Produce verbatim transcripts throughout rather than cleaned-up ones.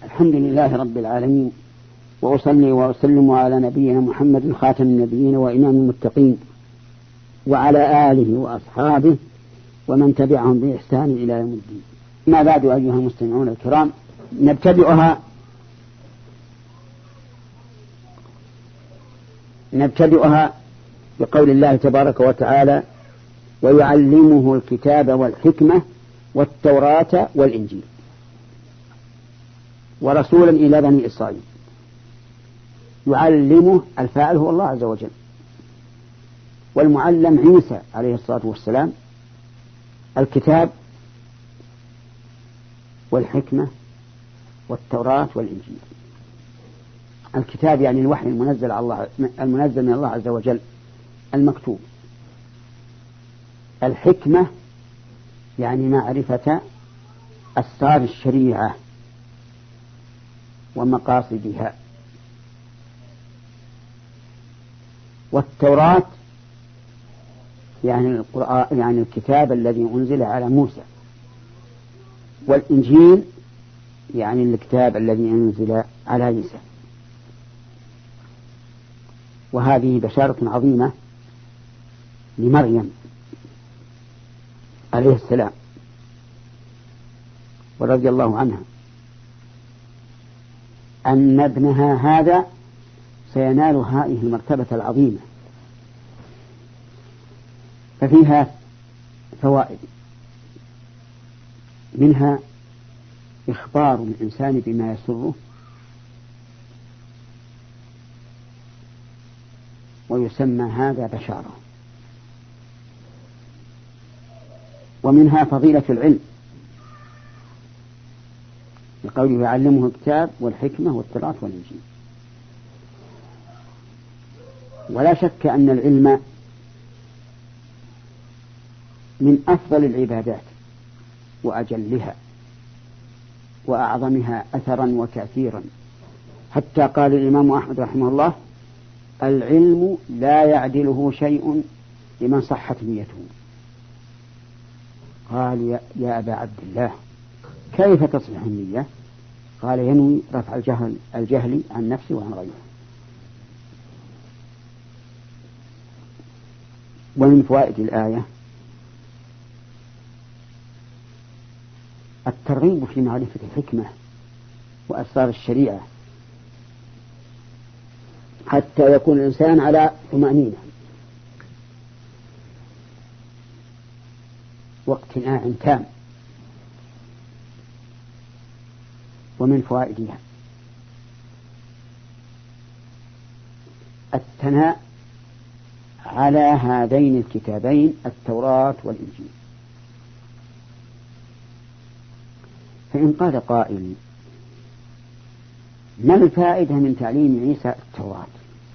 الحمد لله رب العالمين، وأصلي وأسلم على نبينا محمد خاتم النبيين وإمام المتقين، وعلى آله وأصحابه ومن تبعهم بإحسان إلى يوم الدين. ما بعد أيها المستمعون الكرام، نبتدئها نبتدئها بقول الله تبارك وتعالى: ويعلمه الكتاب والحكمة والتوراة والإنجيل، ورسولا إلى بني إسرائيل. يعلمه، الفاعل هو الله عز وجل، والمعلم عيسى عليه الصلاة والسلام، الكتاب والحكمة والتوراة والإنجيل. الكتاب يعني الوحي المنزل على الله المنزل من الله عز وجل المكتوب. الحكمة يعني معرفة أسرار الشريعة ومقاصدها. والتوراة يعني القرآن، يعني الكتاب الذي أنزل على موسى. والإنجيل يعني الكتاب الذي أنزل على عيسى. وهذه بشارة عظيمة لمريم عليه السلام ورضي الله عنها، أن ابنها هذا سينال هذه المرتبة العظيمة. ففيها فوائد، منها إخبار الإنسان بما يسره، ويسمى هذا بشارة. ومنها فضيلة العلم، لقوله يعلمه الكتاب والحكمة والتوراة والإنجيل. ولا شك أن العلم من أفضل العبادات وأجلها وأعظمها أثرا وتأثيرا، حتى قال الإمام أحمد رحمه الله: العلم لا يعدله شيء لمن صحت نيته. قال: يا أبا عبد الله، كيف تصلح النية؟ قال: ينوي رفع الجهل, الجهل عن نفسه وعن غيره. ومن فوائد الآية الترغيب في معرفة الحكمة وأسرار الشريعة، حتى يكون الإنسان على طمأنينة واقتناع تام. ومن فوائدها الثناء على هذين الكتابين التوراة والإنجيل. فإن قال قائل: ما الفائدة من تعليم عيسى التوراة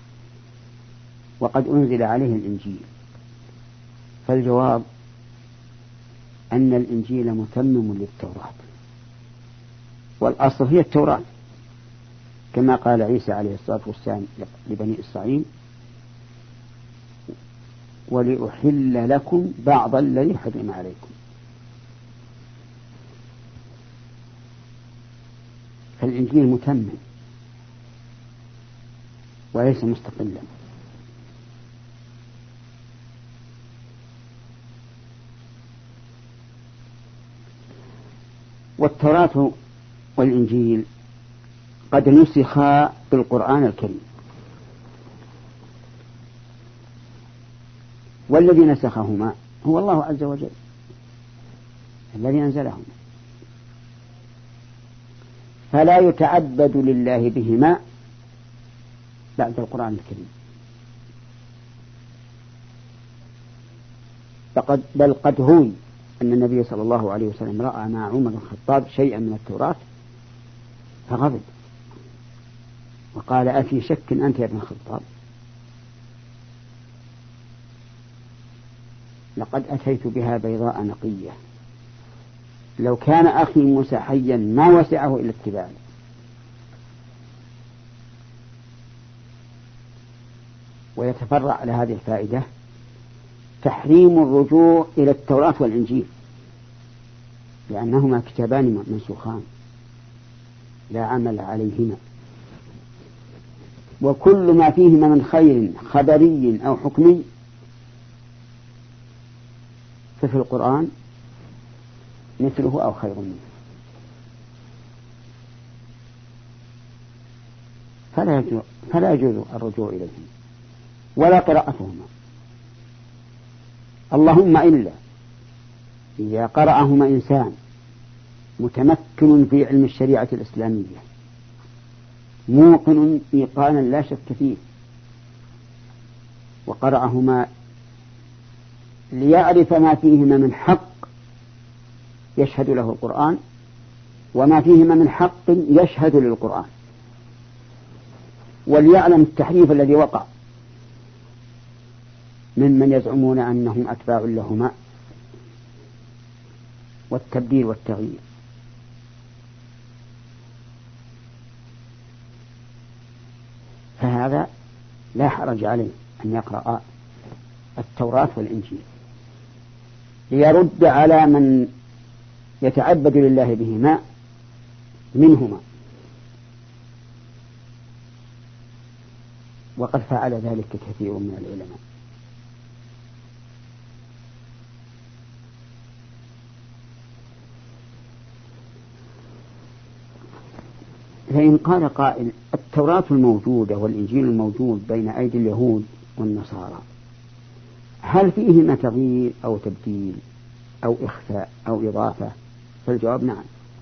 وقد أنزل عليه الإنجيل؟ فالجواب أن الإنجيل متمم للتوراة، والأصل هي التوراة، كما قال عيسى عليه الصلاة والسلام لبني إسرائيل: ولأحل لكم بعض الذي حرم عليكم. فالإنجيل متمم وليس مستقلا. والتوراة والإنجيل قد نسخا بالقرآن الكريم، والذي نسخهما هو الله عز وجل الذي أنزلهما، فلا يتعبد لله بهما بعد القرآن الكريم. فقد بل قد روي أن النبي صلى الله عليه وسلم رأى مع عمر بن الخطاب شيئا من التوراة فغضب وقال: أفي شك أنت يا ابن الخطاب؟ لقد أتيت بها بيضاء نقية، لو كان أخي موسى حيا ما وسعه إلا اتباعي. ويتفرع على هذه الفائدة تحريم الرجوع إلى التوراة والإنجيل، لأنهما كتابان منسوخان، لا عمل عليهما. وكل ما فيهما من خير خبري أو حكمي ففي القرآن مثله أو خير منه، فلا يجوز, فلا يجوز الرجوع إليهما ولا قراءتهما، اللهم إلا إذا قرأهما إنسان متمكن في علم الشريعة الإسلامية موقن إيقانا لا شك فيه، وقرأهما ليعرف ما فيهما من حق يشهد له القرآن وما فيهما من حق يشهد للقرآن، وليعلم التحريف الذي وقع ممن يزعمون أنهم أتباع لهما والتبديل والتغيير. فهذا لا حرج عليه أن يقرأ التوراة والإنجيل ليرد على من يتعبد لله بهما منهما، وقد فعل ذلك كثير من العلماء. فإن قال قائل التوراة الموجودة والإنجيل الموجود بين أيدي اليهود والنصارى هل فيهما تغيير أو تبديل أو إخفاء أو إضافة؟ فالجواب نعم.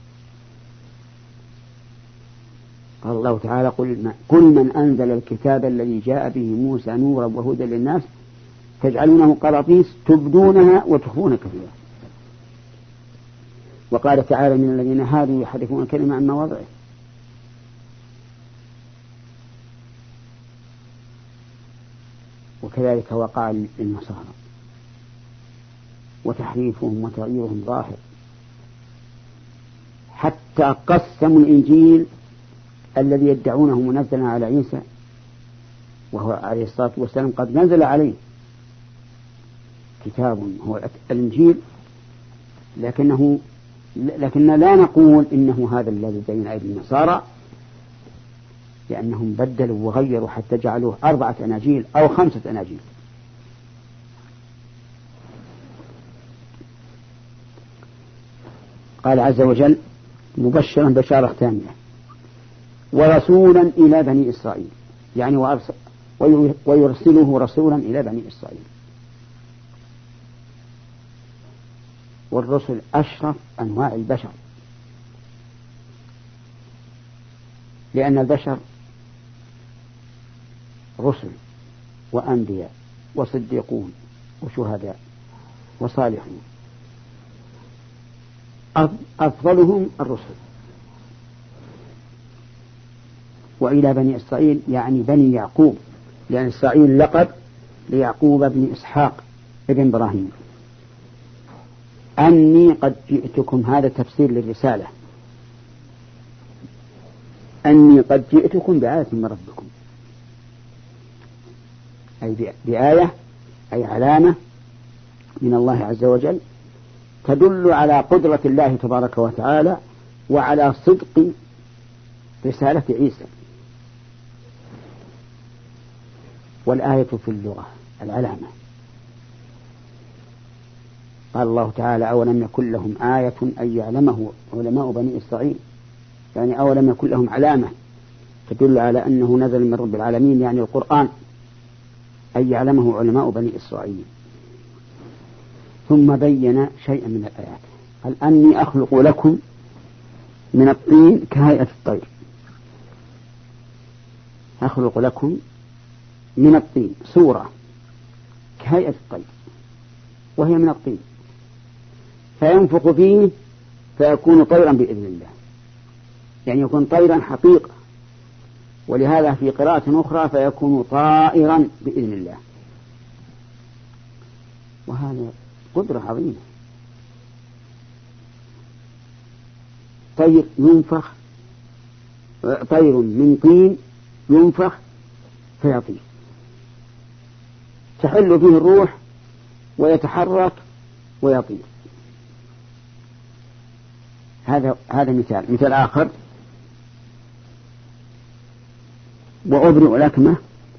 قال الله تعالى قل, قل من أنزل الكتاب الذي جاء به موسى نورا وهدى للناس تجعلونه قراطيس تبدونها وتخفون كثيرا. وقال تعالى من الذين هادوا يحرفون الكلمة عن مواضعه. وكذلك وقع للنصارى وتحريفهم وتغييرهم ظاهر، حتى قسموا الإنجيل الذي يدعونه منزلا على عيسى وهو عليه الصلاة والسلام قد نزل عليه كتاب هو الإنجيل، لكنه لكننا لا نقول إنه هذا الذي بين أيدي النصارى، لأنهم بدلوا وغيروا حتى جعلوه أربعة أناجيل أو خمسة أناجيل. قال عز وجل مبشرا بشارة ثانية ورسولا إلى بني إسرائيل، يعني ويرسله رسولا إلى بني إسرائيل. والرسل أشرف أنواع البشر، لأن البشر رسل وأنبياء وصديقون وشهداء وصالحون، أفضلهم الرسل. وإلى بني إسرائيل يعني بني يعقوب، لأن إسرائيل لقب ليعقوب بن إسحاق ابن إبراهيم. أني قد جئتكم، هذا تفسير للرسالة، أني قد جئتكم بآية من ربكم، أي بآية أي علامة من الله عز وجل تدل على قدرة الله تبارك وتعالى وعلى صدق رسالة عيسى. والآية في اللغة العلامة. قال الله تعالى أولم يكن لهم آية أن يعلمه علماء بني إسرائيل، يعني أولم يكن لهم علامة تدل على أنه نزل من رب العالمين، يعني القرآن، أن يعلمه علماء بني إسرائيل. ثم بين شيئا من الآيات، قال أني أخلق لكم من الطين كهيئة الطير، أخلق لكم من الطين صورة كهيئة الطير وهي من الطين، فينفخ فيه فيكون طيرا بإذن الله، يعني يكون طيرا حقيقة. ولهذا في قراءة أخرى فيكون طائرا بإذن الله. وهذا قدرة عظيمة. طير ينفخ، طير من طين ينفخ فيطير، تحل فيه الروح ويتحرك ويطير. هذا هذا مثال. مثال آخر وأبرئ الأكمة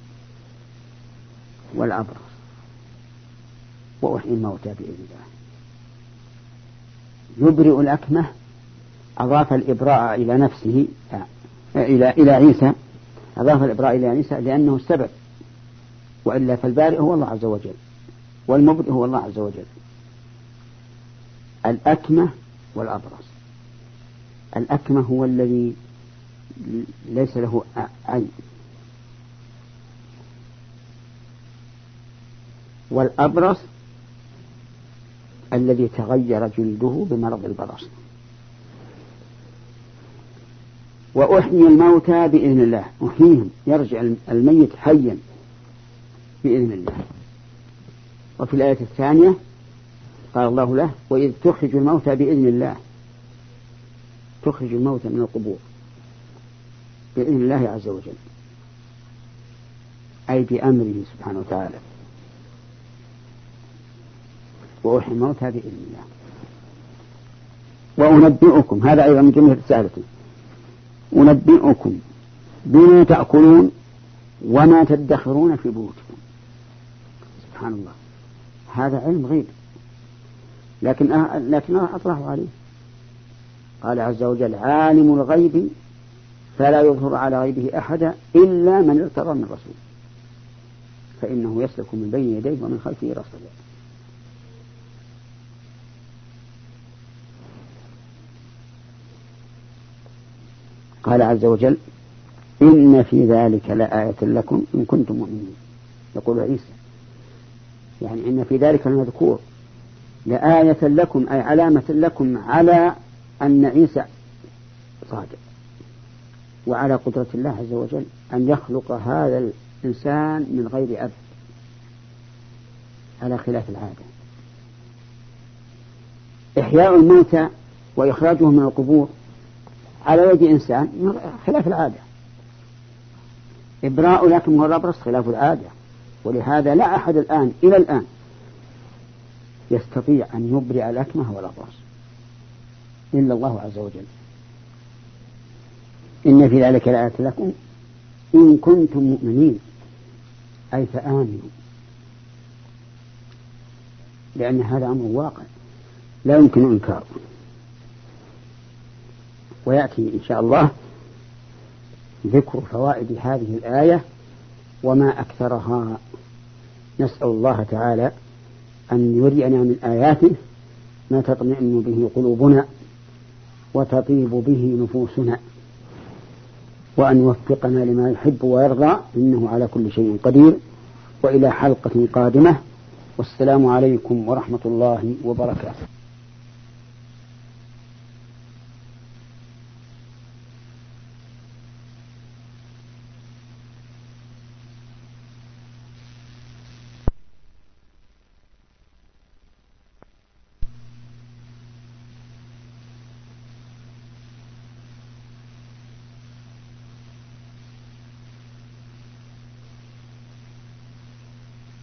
والأبرص وأحيي الموتى بإذن الله. يبرئ الأكمة أضاف الإبراء إلى نفسه إلى إلى عيسى، أضاف الإبراء إلى عيسى لأنه السبب، وإلا فالبارئ هو الله عز وجل والمبرئ هو الله عز وجل. الأكمة والأبرص. الأكمة هو الذي ليس له عين، والأبرص الذي تغير جلده بمرض البرص. وأحيي الموتى بإذن الله، أحييهم يرجع الميت حيا بإذن الله. وفي الآية الثانية قال الله له: وإذ تخرج الموتى بإذن الله، تخرج الموتى من القبور بإذن الله عز وجل، أي بأمره سبحانه وتعالى. وأحيي الموتى بإذن الله. وأنبئكم، هذا أيضا من جملة رسالته، أنبئكم بما تأكلون وما تدخرون في بيوتكم. سبحان الله، هذا علم غيب، لكن أه... لكن أطلعه عليه. قال عز وجل: عالم الغيب فلا يظهر على غيبه أحدا إلا من ارتضى من رسول فإنه يسلك من بين يديه ومن خلفه رصدا. قال عز وجل: إن في ذلك لآية لكم إن كنتم مؤمنين. يقول عيسى، يعني إن في ذلك المذكور لآية لكم، أي علامة لكم على أن عيسى صادق، وعلى قدرة الله عز وجل أن يخلق هذا الإنسان من غير أب على خلاف العادة. إحياء الموتى وإخراجهم من القبور على يد إنسان خلاف العادة. إبراء لكم والأبرص خلاف العادة، ولهذا لا أحد الآن إلى الآن يستطيع أن يبرئ الأكمه والأبرص إلا الله عز وجل. إن في ذلك لآية لكم إن كنتم مؤمنين، أي فآمنوا، لأن هذا أمر واقع لا يمكن إنكاره. ويأتي إن شاء الله ذكر فوائد هذه الآية وما أكثرها. نسأل الله تعالى أن يرينا من آياته ما تطمئن به قلوبنا وتطيب به نفوسنا، وأن يوفقنا لما يحب ويرضى، إنه على كل شيء قدير. وإلى حلقة قادمة، والسلام عليكم ورحمة الله وبركاته.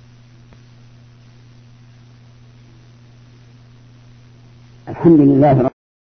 الحمد لله.